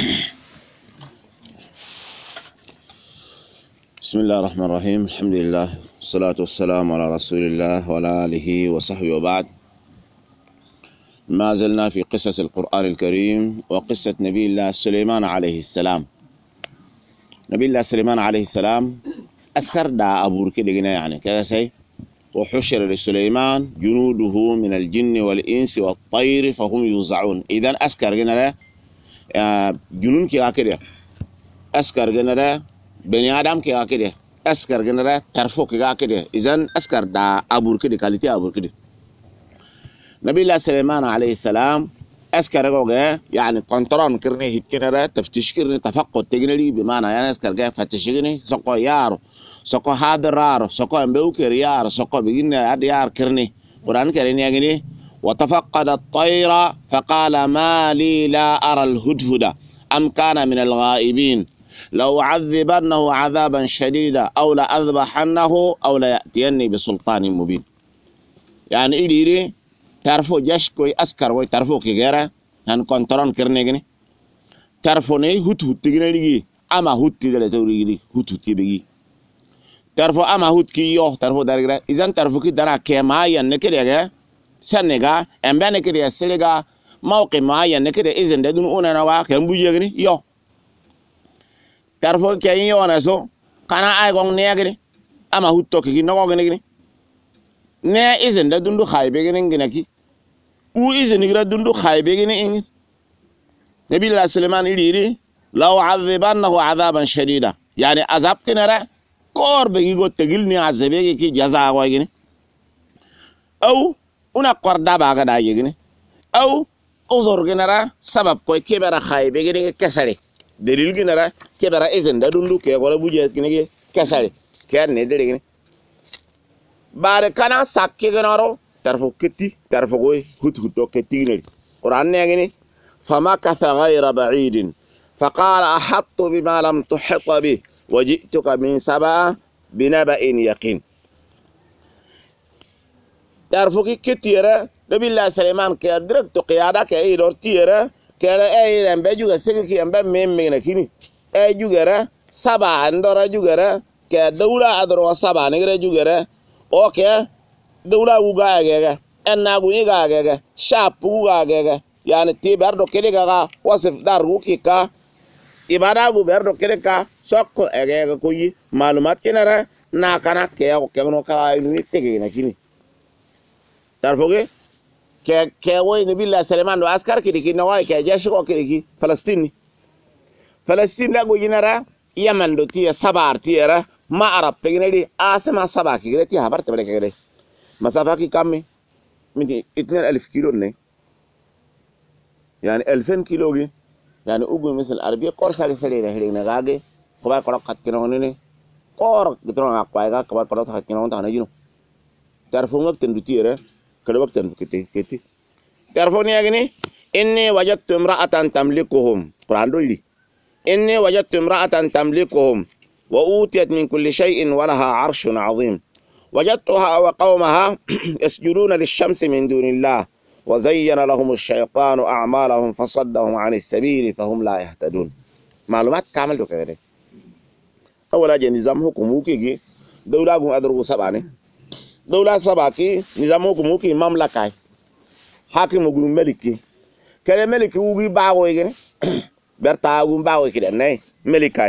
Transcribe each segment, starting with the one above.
بسم الله الرحمن الرحيم. الحمد لله والصلاة والسلام على رسول الله وعلى آله وصحبه وبعد. ما زلنا في قصة القرآن الكريم وقصة نبي الله سليمان عليه السلام. نبي الله سليمان عليه السلام أسخر دا أبور كده يعني كذا سي. وحشر لسليمان جنوده من الجن والإنس والطير فهم يوزعون. إذن أسكر جنا جنون كده كده أسكر جنا بني آدم كده كده أسكر جنا ترفو كده كده. إذن أسكر دا أبور كده كاليتي أبور كده. نبي الله سليمان عليه السلام أسكر جوجا يعني كنترون كرني هيك كنا تفتش كرني تفقد تجنري بمعنى يعني أسكر جا فتشيني سقو يارو سقو هذا رارو سقو أمبوكر يارو سقو بيجينا هذا يار كرني قرآن كرني يعني وتفقد الطير فقال ما لي لا أرى الهدهد أم كان من الغائبين لو عذبنه عذابا شديدا أو لأذبحنه أو ليأتيني بسلطان مبين. يعني إلي تعرفوا جاش كوي أسكر وي تعرفوا كي غيره هن كنترون كرني جني تعرفوا ني هوت تجني لي أما هوت تجلى توري لي هوت تبيجي تعرفوا أما هوت كي يو تعرفوا دارجرا إذا تعرفوا كي دارا كما ينكري جا سنجا أم بنكري سلجا موقع ما ينكري إذا ده دون أنا نوا كم بيجي جني يو تعرفوا كي يو أنا سو كنا أيقون نيجري أما هوت توكي نوا جني ne izin da dundu khaybe genen ginaki u izin gira dundu khaybe genen in nabi Allah Sulaiman iri law azibannahu azaban shadida yani azab kinara kor be gigo tegilni azabe ki jaza wa gini aw una qorda ba ga da yigini aw uzur ginara sabab ko kebara khaybe genen kesare delil ginara kebara izin da dundu ke gora buje gini kesare ken ne dere gini bare kana sakke ganaro tarfo ketti tarfo goy hut ketti ne Qur'an ne ngini fama katha ghayra ba'id faqala ahattu bima lam tuhit bi wajituka min saba binaba'in yaqin. tarfo ki ketti era nabi Allah Sulaiman ke direct to qiyada ke ay dortiera ke ay rembe juga segi ambe memme na kini ay jugara saba andora jugara ke dawla adro saba ne jugara oke dawla wuga agega enna guiga agega shapu wuga agega yani tibardo kedega wasif dar wukika ibada gu berdo kedeka sokko agega koyi malumat kenara na kana ke ko kemno ka ni tege na kini tarfoge ke woy nabi Allah Sulaiman do askar kidiki na way ke jeshi ko kidiki Palestine la go jinara Yaman do tiya sabar tiyara ما أعرف تجنيدي أسمع سبعة كيلو هبار تبرك كده مسافة كي كم من 2000 كيلو نه يعني 2000 كيلو جي يعني أقول مثل عربية كور سالي نه نجاجي كبار كرا خط كنا هني كور كترون أقوى كبار كرا خط كنا هون تاني جنو تعرفون وقت تندوتيره كده وقت تندوكتي تعرفون يا جني إني وجدت امرأة تملكهم قرآن دولي إني وجدت امرأة تملكهم وأوتيت من كل شيء ولها عرش عظيم وجدتها وقومها يسجدون للشمس من دون الله وزين لهم الشيطان أعمالهم فصدهم عن السبيل فهم لا يهتدون. معلومات كامل كده. أولا نظام حكومي دولة أدرو سبعة دولة سبعة كي نظام حكومي مملكة حاكم يقول ملكي كده ملكي وجي باوي كده برتاعون باوي كده نه ملكاي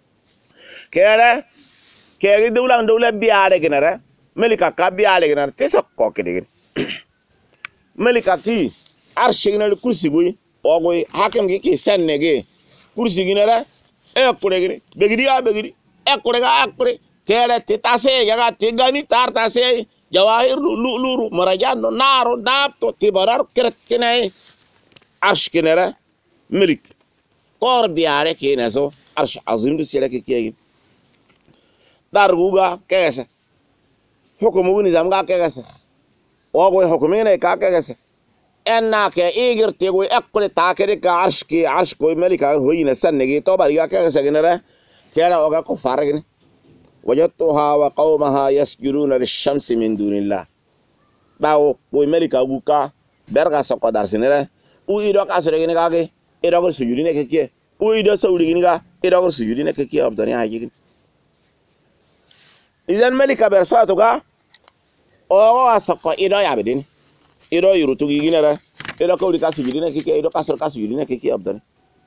كيرا دولة بيارة كنارا ملكا كبيارة كنارا تسقى كده ملكا كي عرش كنارا كرسي بوي أوغوي حاكم كي سنة كي كرسي كنارا أكورة كده بغيري أكورة كيرا تتاسي يغا تيغاني تار تاسي جواهر لولو مرجان نارو دابتو تبرار كرت كناي عرش كنارا ملك كور بيارة كناسو عرش عظيم بسيلك كي darguga kegese hukumu nizam ga kegese ogo hukumine ka kegese enna ke igirti go ekule takere ka arsh ko malika hoyina sanegi to bari ga kegese ginere kera oga ko faragini wajadtuha wa qaumaha yasjuduna lish-shamsi min dunillah bawo ko malika guka berga soko dar sinere u ido ka sere gini ga ke ido ko sujudine ke uida saudi ginga ida ko sujudi ne ke ki abdani haji idan malika bersatu ga o asako ida ya bedin ida yurutu ginara ida ko ka sujudi ne ke ida kasar ka sujudi ne ke ki abdani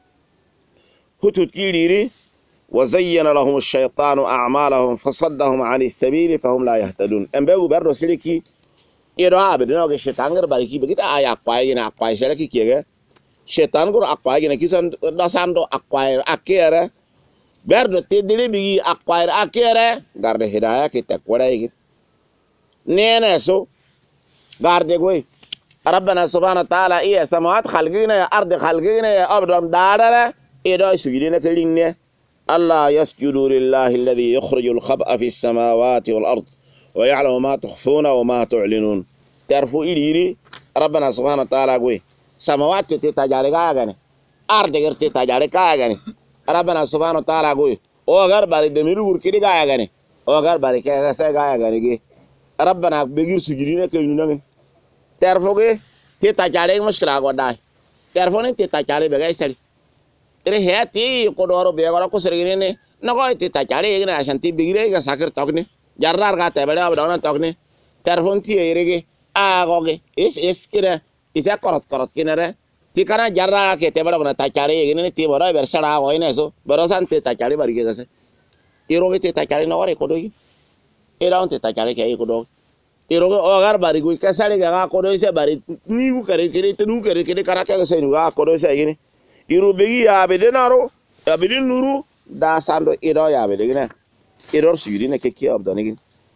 hutut kiriri وزين لهم الشيطان أعمالهم فصدهم عن السبيل فهم لا يهتدون أم بيقول برضو سلكي إيرا بدنا وجه الشيطان غير باركي بقيت آية أقوى جنا أقوى سلكي كيجا الشيطان غير أقوى جنا كيسان داساندو أقوى أكيرة برضو تدري بيجي أقوى أكيرة غارد هدايا كتة كوراي نينا سو غارد كوي ربنا سبحانه وتعالى إيه سماوات خلقنا يا أرض خلقنا يا أبدان دارنا إيرا سجدنا كلينه الله يسجد لله الذي يخرج الخبأ في السماوات والأرض ويعلم ما تخفون وما تعلنون تعرفوا إليري ربنا سبحانه وتعالى قوي سماوات تتجاري كاغاني أرض غير تتجاري كاغاني ربنا سبحانه وتعالى قوي وغير باري دميرو وركيدي كاغاني وغير باري كاغاسي كاغاني ربنا بغير سجدين كيلونان تعرفوا قوي تتجاري مشكلة قداي تعرفوا نين تتجاري بغاي سري tere heti kodoro be gora ko sergine ne nago ite ta chare igna ashanti bigire ga sakir tokne jarrar ga tebele abdona tokne terfonti erege agoge is kira isa korot kinere tikana jarrar ke tebele gona ta chare igna ti bora bersara go ineso borosan te ta chare barige gase iroge te ta chare no ore kodogi era on te ta chare ke kodogi iroge ogar barigu kasare ga kodogi se bari ni ku kare kire tenu kare kire karaka ga se ni ga kodogi se igni iru begi ya bedenaro ya bedin nuru da sando ido ya bedegina idor suyudi ne keki abdanigin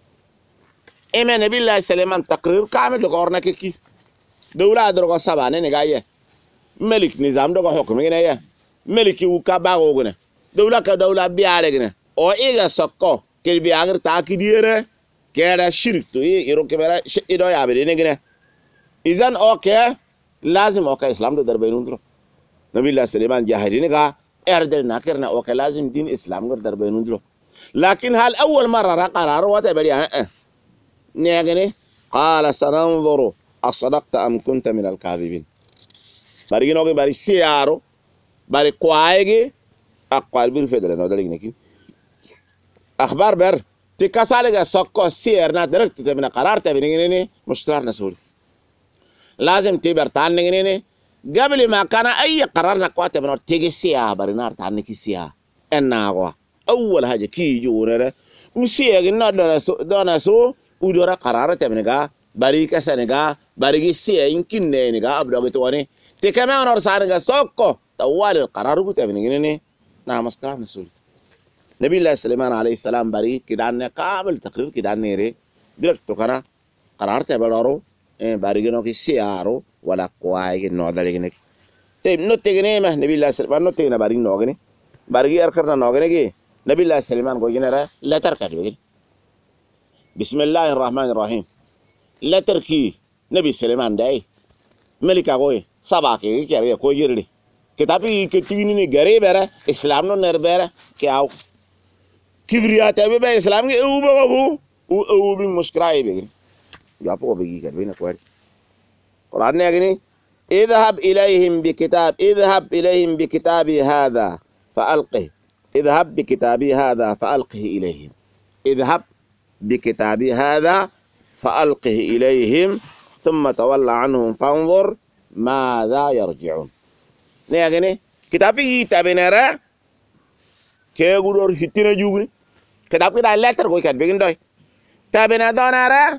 eme ne billahi seleman takrir kamil do gorna keki dawla adro ko sabane ne gaye malik nizam do ko hukumi ne ya maliki u ka bago gune dawla ka dawla biare gune o iga sokko ke bi agir ta kidire kera shirk to iro ke bera ido ya bedegina izan okay lazim okay islam do darbaynundro نبي الله سليمان جاهدين قا اردنا كرنا وكلازم دين اسلام غير دربين دلو لكن هل اول مره قرار وتبري نيغني قال سننظر اصدقت ام كنت من الكاذبين باري نوغي باري سيارو باري كوايغي اقوال بير فدل نو دلغني اخبار بر تكاسالغا سوكو سيرنا دركت تبنا قرار تبني مشتار نسول لازم تبر تانغني قبل ما كان أي قرار نقوات بنور تيجي سيا برينار تعنيك سيا الناقوا أول حاجة كي يجونره وسيا قلنا دونا سو ودورا قرار تبنيكا بريكا سنيكا بريكي سيا يمكن نينيكا أبدا بتواني تكمل نور سارنكا سوكو توالي القرار بتبنيكني نعم مسكرا نسول نبي الله سليمان عليه السلام بريك كدان قابل تقرير كدان نيري درك تكنا قرار تبنورو barigino ki siaro wala kwai ki no daligine te no tegene ma nabi allah sallallahu no tegena barig no gene barigi arkarna no gene ki nabi allah sallallahu go gene ra letter kat begi bismillahir rahmanir rahim letter ki nabi sallallahu dai melika goy sabake ki ari ko yirdi kitabi ke tigini ni gare bera islam no ner bera ki aw kibriya tabe be islam ki u bago u bi muskrai begi يعطوه بيجي بين كويس قرآن يعني اذهب إليهم بكتابي هذا فألقه اذهب بكتابي هذا فألقه إليهم اذهب بكتابي هذا فألقه إليهم ثم تولى عنهم فانظر ماذا يرجعون يعني كتابي تابينرا كيغور هتينا جوغني كتابي دا لتر كوي كات بيغن دوي تابينا دونارا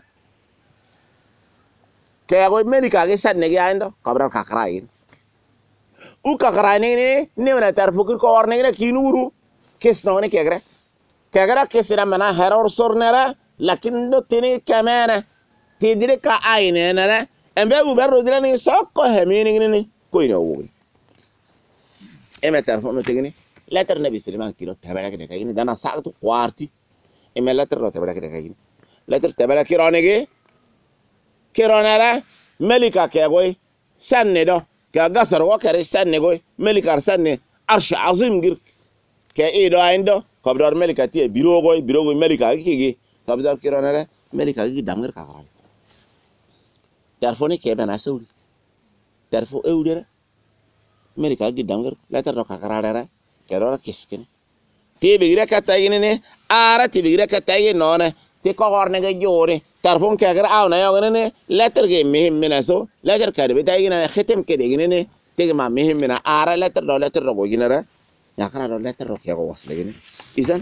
kayak gue Amerika ke sana ke ando kabran kakarain kakarain ini mana terfukir ko warna ini kinuru kes no ini kira kesira mana heror sornera lakin do tini kamera tidire ka aine nara embe bu berro dirani sokko hemini ini ko ina wugi eme terfon no tegini letter nabi sulaiman kilo tabara ke kayini dana saktu quarti eme letter no tabara ke kayini letter tabara kirone ke kironara melika kegoy sanne do ka gasar wakare sanne goy melika sanne arsh azim gir ke ido aindo kabdar melika tie biro goy melika kigi kabdar kironara melika gi damgar ka kara telefoni ke bana sauri telefo eudere Amerika gidamgar letter do kakarara kero kiskene te bigire katayine ne ara te bigire katayi nona te ko horne ga jore tarfon kagar awna yogene letter ge mehim minaso letter karbe tayine khatem kede gine te ma mehim mina ara letter do go ginara ya kara do letter do kego wasle gine izan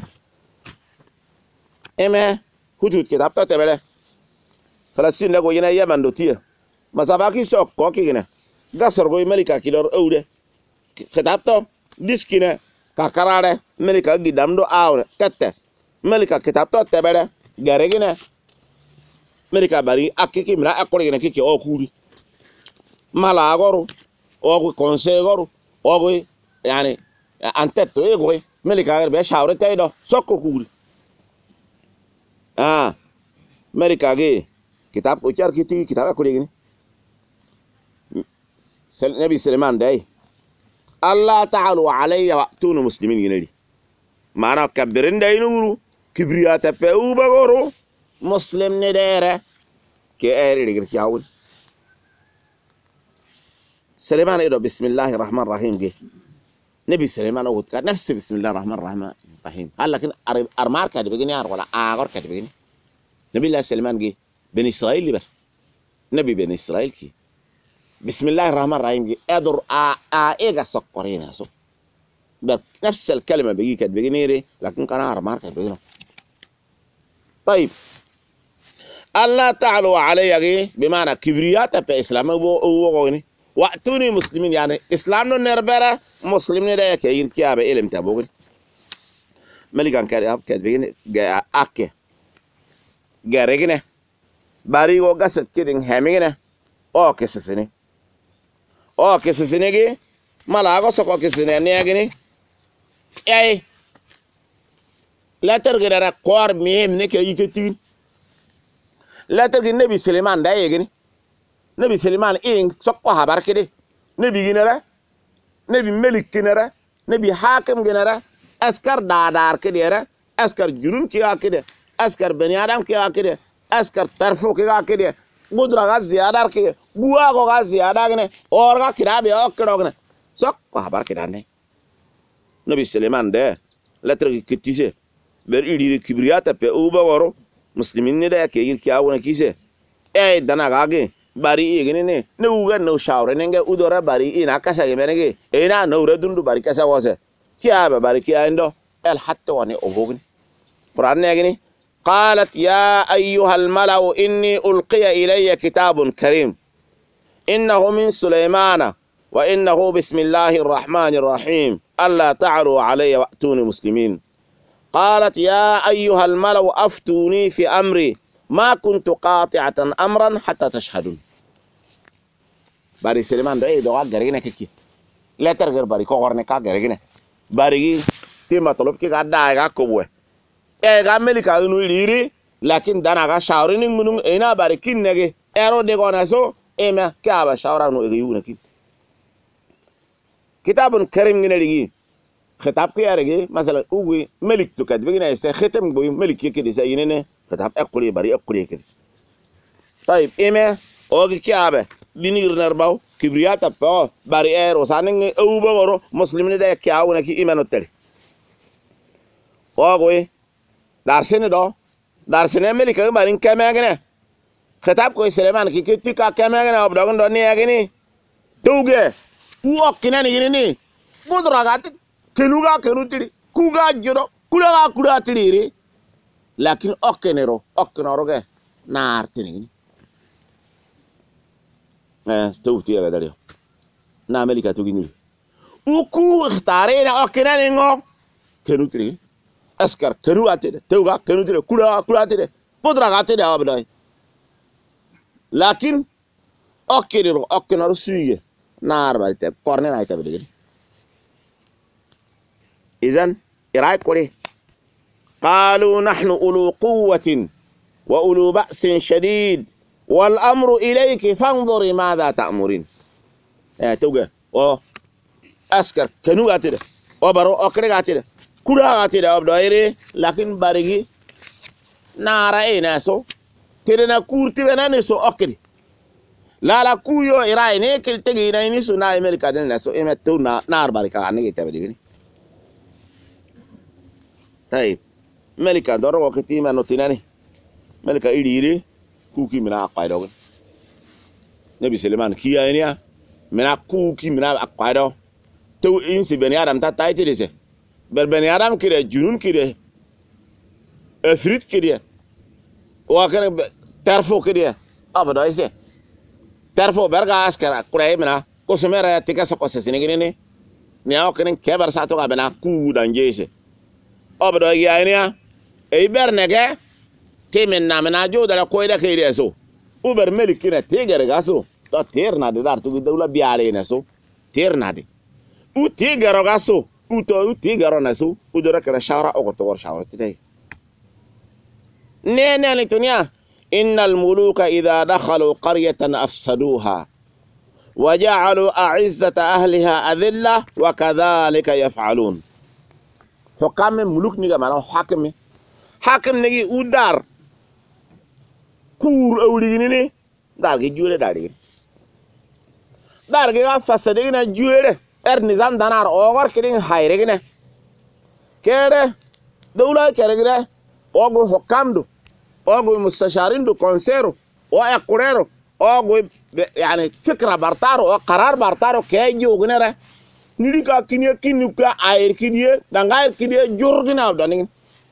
eme hudud kitab ta tebele Falastin da go gina Yaman do tiya masabaki sok ko kigina gasar go Amerika kidor awde kitab to diskina kakarare Amerika gidam do awre katte Amerika kitab to tebele garegina Amerika bari akiki mira akore gina kiki okuri mala goru ogo conseil goru ogo yani antetto ego Amerika be shawre taydo sokko kuri Amerika ge kitab ucar kiti kitab akore gini Nabi Sulaiman day Allah ta'alu alayya wa'tunu muslimin gini mana kabirin day nuru kibriyata pe ubagoro muslim ne dere ke eri digir kyawul Sulaiman ido bismillahir rahmanir rahim ge Nabi Sulaiman wut ka nafsi bismillahir rahmanir rahim lakin armar ka begini ar wala agor ka begini Nabi Sulaiman ge ben Israil liber Nabi ben Israil ki بسم الله الرحمن الرحيم ادر ايغا سكرينا سو نفس الكلمه بيجي كانت بيجي لكن كان ارمار كانت بيجي طيب الله تعالى علي بمعنى كبريات في اسلام هو وقتوني مسلمين يعني اسلام نربره مسلمين ده كاين كيابه علم تابوغ ملكان كانت بيجي اكي غاريغنا باريغو غاسد كيدين هامينا او كسسني o kesesinegi malago soko kesine negini ay letter gidara kor mihim ne ke yiketin letter gi Nabi Sulaiman da yegini Nabi Sulaiman in sokko habar kede Nabi ginara Nabi Malik ginara Nabi Hakim ginara askar dadar kedera askar junun ki akede askar bani adam ki akede askar tarfu ki akede gudra ga ziyadar ki buwa go ga ziyada gane or ga kirabe okro gane sok ko habar kidane Nabi Sulaiman de letter ki kitise ber iri kibriyata pe uba woro muslimin ne da ke yir kiyawuna kise dana ga ge bari igene ne uga no shawre nenge udora bari ina kasa ge menege ina no redundu bari kasa wose kiyabe bari kiyando el hatta wani obogni Quran ne gene قالت يا أيها الملأ إني ألقي إلي كتاب كريم إنه من سليمان وإنه بسم الله الرحمن الرحيم ألا تعلوا علي وأتوني مسلمين قالت يا أيها الملأ أفتوني في أمري ما كنت قاطعة أمرا حتى تشهدون باري سليمان ده دعاء غرينا كي لا ترغر باري كورنك غرينا باري تيما طلب كي غدا كوبوه ga Amerika nu liri lakin dana ga shawri ning munung ina bari kinnege ero de gona so ema ka shawra nu ege yuna kin kitabun karim ngene ligi khitab ki yarege masala ugi malik to kad bigina se khitam boy malik ki de sa yinene khitab akuli bari akuli ki tayib ema ogi kiabe dinir narbaw kibriyata pa bari ero saninge uba woro muslimine de kiawuna ki imano tel ogoy darsene do darsene Amerika barin kemegene khitab ko Sulaiman ki kitika kemegene obdogon do niagini duge uokina ni ni budragat kenuga kenutiri kuga jiro kuda tiriri lakin okkenero ge nar tinini tawti ala dario na Amerika tugini uku ikhtare na okina ni ngo kenutiri askar kenu atede tewga kenu tire kula atede podra atede abdai lakin okkenero suye nar balte korne na ita bidigi idan irai kore qalu nahnu ulu quwwatin wa ulu ba'sin shadid wal amru ilayki fanzuri madha ta'murin tewga o askar kenu atede o baro okre atede kura ati da abdoire lakin barigi nara ina so tede na kurti benane so okri la kuyo ira ne kel tegi na ini suna Amerika den na so emetu na arbarika ne gita bidi tay Amerika doro wakati ma notinani Amerika iri kuki mina aqaido Nabi Sulaiman kiya enia mina kuki mina aqaido to insi bani adam ta tayti dise ber bani adam kire junun kire efrit kire wa kana terfo kire abada ise terfo berga askara kurai mina kosumera tika so kosesini gini ni aw kenen kebar sato ga bana ku danjese abada ya enia e bernege temen na mina joda ko ida kire so uber melikina tegere gaso to terna de dar tu dawla biare na so terna de u tegero gaso u to u tegero na so u dora kala shawra o to war shawra tidai nene litunya innal muluka idha dakhalu qaryatan afsaduha وجعلوا أعزة أهلها أذلة وكذلك يفعلون حكام ملوك نيجا مانا حاكم نيجي ودار كور أوليني دار كي جوله دار كي فسدينا جوله نظام دانار أوغر كرين هايرينه كده دولة كده أوغو حكام دو أوغو مستشارين دو كونسيرو وأقرارو أوغو يعني فكرة بارتارو قرار بارتارو كي وغنرة نيريكا كينيا كينيكا اير كينيا دانغاير كينيا جورغنا دانين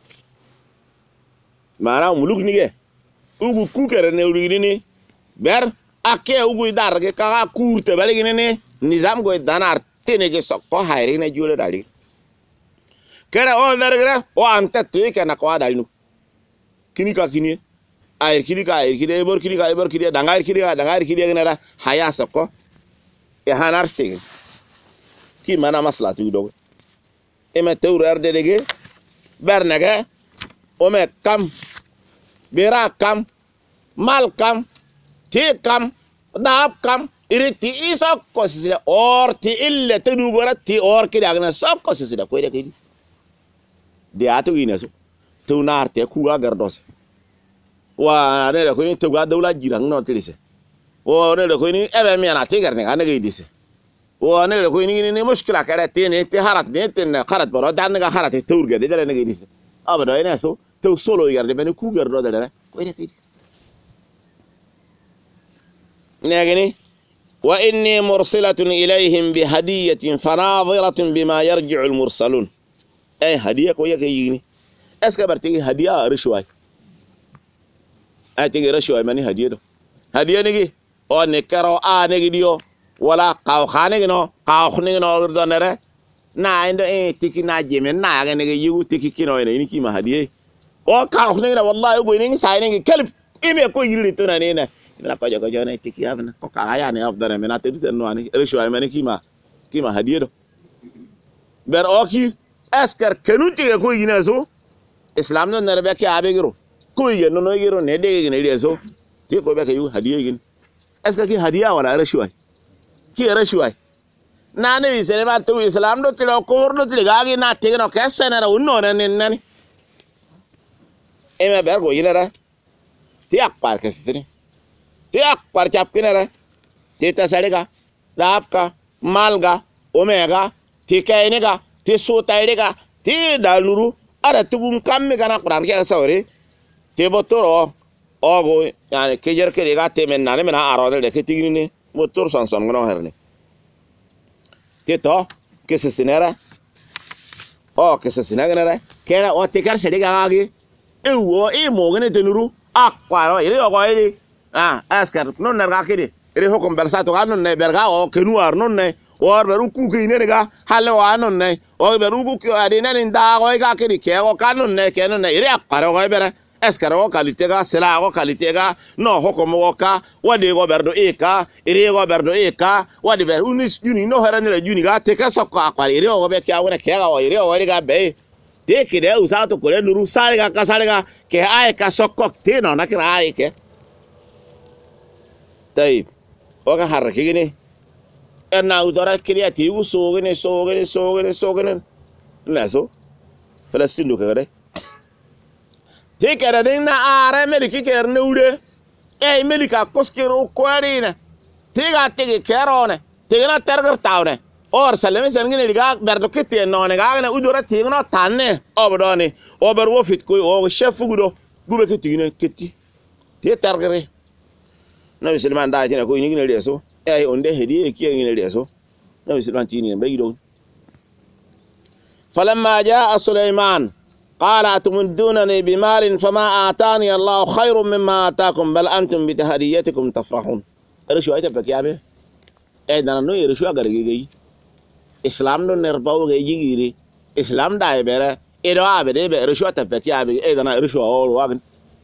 مانا ملوك نيجي اوغو كوكر نيوريني بير اكي اوغو دارغي كا كورت بالغيني نظام غو دانار تينيجي سوكو هايرينا جوله داري كره او درغرا او انت تيكا نكوا دارينو كينيكا كينيا air kiri ebor kiri dangair kiri genera haya soko e hanar sing ki mana masla tu do eme teurar de dege bernage ome kam bera kam mal kam ti kam dab kam iriti isok kosisida or ti ille tedu gora ti or kiri agna sok kosisida ko de kidi de atu inaso tu narte ku gardos wa ne da ko ni to ga dawla jirang no tilise o ne da ko ni ebe mi ana tigar ne ana gaidise o ne da ko ni mushkila kare te ne te harat ne te ne kharat baro dan ga harat te tour ga de ne gaidise abada ina so to solo yar de ben ku gar do de ko ne kidi ne gani wa inni mursilatun ilayhim bi hadiyatin fanadhiratun bima yarji'u al mursalun ay hadiya ko yake yini eska barti hadiya rishwai ati rasho ay mani hadiya nigi o ne karo a nigi dio wala qaw khane no qaw khne no do nere na indo tiki na jeme na ga nigi yugu tiki kino ene ni kima hadiye o qaw khne na wallahi go ni sai nigi kelb ime ko yiri to na ne na ko jogo ne tiki abna ko ka ya ne afdara me na te no ani rasho ay mani kima hadiye do ber oki askar kanuti ko yina so islam no nere be ki abegiro kuye no yero ne de ne reso ti ko be ka yu hadiya gin eska ki hadiya wala rashuwa ki rashuwa na ne isere ba tu islam do tilo ko do tilo ga na te no kessa na unno ne ne e me bergo yinara ti akpar kesitri ti akpar chap kinara ti ta sarega lapka malga omega ti kainega ti sutaidega ti daluru ara tubun kamme kana quran ke sawre te botoro ogo yani kejer kerega temen nane mena arode de ketigini motor sanson ngono herne te to que se sinera o que se sinagara kera o te kar sediga agi ewo e mo gene tenuru akwaro ire o goili askar non nerga kidi ire ho conversato ga non ne berga o kenuar non ne or beru ku ke ne ga halo anon ne o beru ku ade ne nda go ga kidi ke o kanon ne ke non ne ire akwaro go bere eskara o kalitega sela o kalitega no hokomo woka wade go berdo eka ire go berdo eka wade ber unis juni no herane juni ga te ka sokko akwari ire o be kya wona ke ga o ire o ga be te ke de usato ko le nuru sare ga ka sare ga ke ay ka sokko te no na kira ay ke tay o ga har ke gene na udara kriya ti u so gene laso Palestine ka gade tikere din na are meliki ker nude e melika koskero kwarina tiga tigi kerone tigna tergar tawne or salame sangine diga berdo kiti none ga ne udura tigno tanne obdoni ober wo fit ko o chef gudo gube kitigine kiti ti tergare nabi sulaiman da jina ko ni ne reso ay onde hedi e ki ne reso nabi sulaiman tini be gido falamma jaa sulaiman قال أتمدونني بمال فما آتاني الله خير مما آتاكم بل أنتم بتهديتكم تفرحون رشوة تبقى يا بيه دانا نو رشوة غرغي إسلام نو نرباو غيجي إسلام داي بيرا إدو آبه بيه رشوة تبقى يا بيه دانا رشوة أول واغن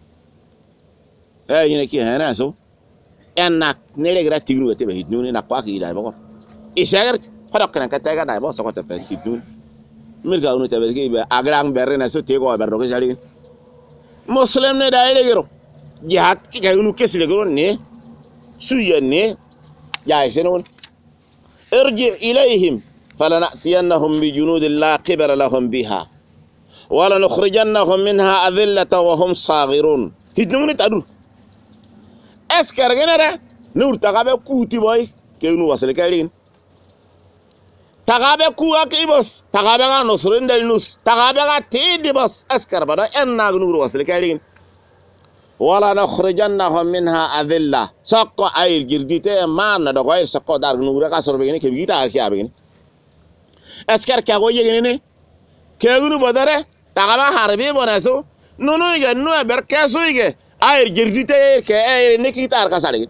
ينكي هنا سو أنك نلقى تيغنو تبقى هيدنوني نقواكي داي بقر إساقر خلقنا كتاقا داي بقر سقط تبقى هيدنوني mirka unu tabe ki be agrang berre na so te ko berro ke jari muslim ne dai le gero jihad ki ga unu kesle gero ne suya ne ya isenun irji ilayhim falanatiyannahum bi junudin la qibala lahum biha wala nukhrijannahum minha adillatan wa hum saghirun hidnuni tadu esker genera nur tagabe kuti boy ke unu wasle kalin tagabe ku akibos tagabe ga nusrin dalnus tagabe ga tidibos askar bada enna gnuru wasle kalin wala nakhrijannahum minha adilla saqqa ayr girdite man da goyr saqqa dar gnuru ka sorbe ne ke bigita arki abin askar ka go yegene ne ke gnu bodare tagabe harbi bonaso nunu ge nu ber kaso ge ayr girdite ke ayr ne ki tar ka sare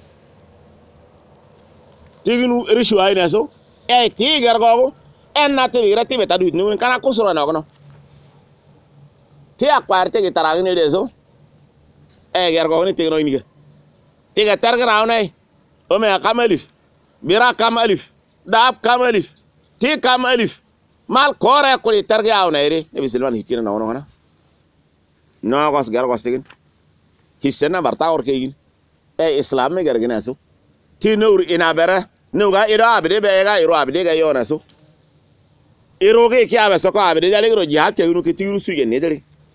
tignu rishu ayna so tiger gogo enna te vira te beta duit nun kana kusura na gono ti akwarte ke taragini deso ger gogo ni tigno inige tiga targra awnai o me kamalif bira kamalif dab kamalif ti kamalif mal kore ko li targa awnai re ne bisilman hikina na gono no gos gar gos tigin hisena barta or kegin islam me gargina so ti nur ina bera nuga iro abide be ga iro abide ga yona so iro ge kya be so ko abide dale ro jihad ke unu ke tiru su ye ne dale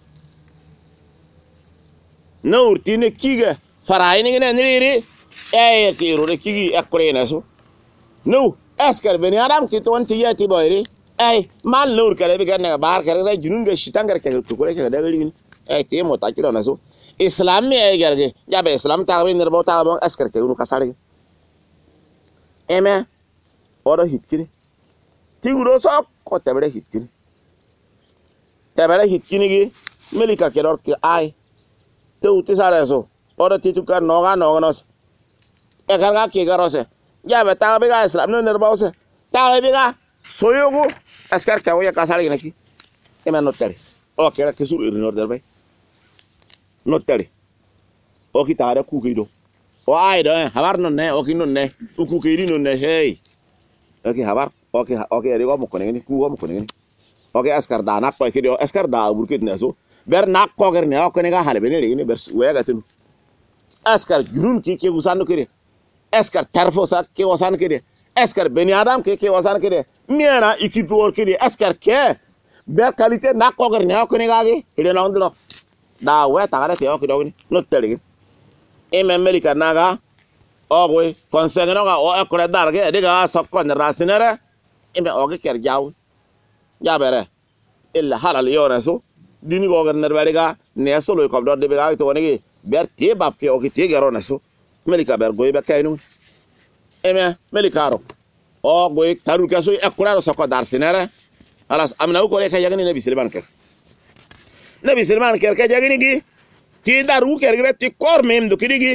nur tine kiga faraini ne niri ke iro de kigi akure na so no askar beni adam ki ton ti yati boyri mal nur kare be ga na bar kare ra junun ga shitangar ke ko kore ke daga rin te mota kilo na so islam me garge ya be islam ta be nirbo ta ba askar ke unu kasare eme oro hitkini tiguro so ko tebere hitkini gi melika keror ki ai te uti sare so oro tituka noga nos e karga ki garose ya be ta be ga islam no nerbause ta be ga soyogu askar ka oya kasare ginaki eme notari o kera kisur irinor derbe notari o ki tare ku kido o ai do habar non ne o ki non ne ku kiri non ne hey oke habar oke ri go mo koneni ku go mo koneni oke askar da nak ko kidi askar da burkit ne so ber nak ko ger ne o ko ne ga hale bene ri ne ber wega tin askar jurun ki usan kidi askar tarfo sa ki usan kidi askar beni adam ki usan kidi miena equipe wor kidi askar ke ber qualité nak ko ger ne o ko ne ga gi ri na ondo da we ta ga te o ki do ni no tele America naga ogwe konsegno ga o ekure darge diga sokon rasinere ime oge ker jaw jabere illa halal yoreso dini go ger nerbariga ne solo ko do de ga to woni ber te babke oge te gero naso America ber goy be kaynu America ro ogwe taru kaso ekure sokon darsinere alas amna ko le kayagni nabi Sulaiman ker ka jagni gi ti daru kergre ti kor mem do kidigi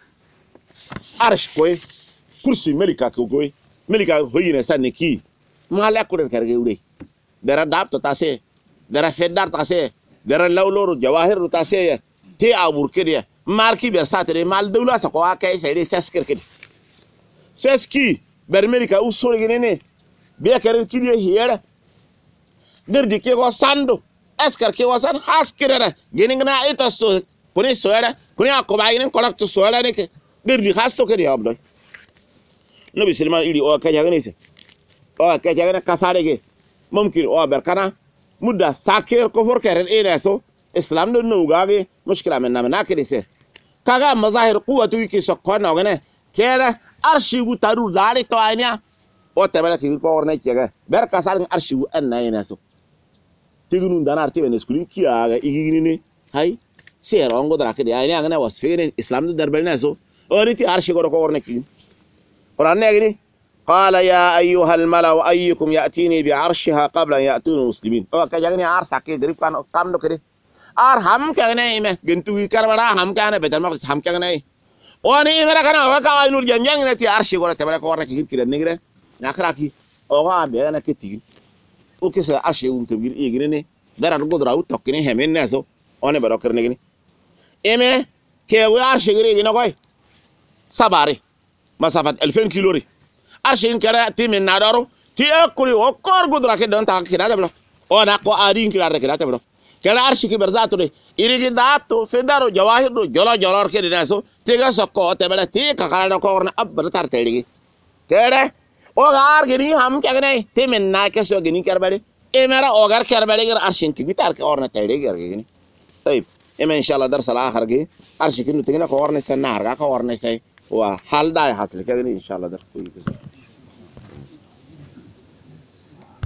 arsh koy kursi melika ko goy melika hoyine sanne ki mala ko kerge ure dara dab to tase dara feddar tase dara lawloro jawahir tase ti abur kede marki ber satere mal dawla sa ko akay seyde sesker kede seski ber melika usore gene be keren kidi hiyera derdi ke go sando esker ke wasan haskirere geningna itasto kuni soera kuni akobayin kolakto soera ne ke derdi hasto ke diabdo nabi sulaiman ili o kaja ganise o kaja gana kasare ge mumkin o berkana mudda sakir ko for keren ina so islam do no gage mushkila men na ke dise kaga mazahir quwwatu ki sokona gane kera arshigu taru dali to anya o tabala ki ko orne kega ber kasar arshigu anna so tigunu danar tibe ne skulin kiyaga igini ne hay sero ongo drake de anya ngana wasfere islam do darbel naso oriti arshigu ko orne ki قرآن يقول قال يا أيها الملأ أيكم يأتيني بعرشها قبل أن يأتون المسلمين أو كجاني عرش أكيد دريب كان كم كده هم كأنه إيه جنتوي كربلا هم كأنه بدل ما بس هم كأنه إيه وأنا إمرا كنا وكا أينور جنجان نتي عرش يقول تبلا كورنا كير كده نقدر نكراكي أو عم بيرنا كتير وكيس عرش يقول كبير إيه جنني ده أنا قدر أقول تكني همين ناسو أنا بروكر نجني إيه كي عرش يقول جنوا كوي سباري مسافة 2000 كيلوري أرشين كذا تيمين نادارو تيأكلي وكور قدرة كده أنت كده تبلا أنا كو أرين كده تبلا كده أرشي كبرزاتو ده إيريك داتو فدارو جواهر جلا جلار كده ناسو تيجا سكوا تبلا تيجا كارنا كورنا أب برتار تيجي كده أوغار جني هم كده تيمين ناكسو جني كربالي إمرا أوغار كربالي كده أرشين كبيتار كورنا تيجي كده طيب إما إن شاء الله درس الآخر كده أرشي كده تيجي كورنا سنار كورنا سي وحال داي حاصل كده إن شاء الله ده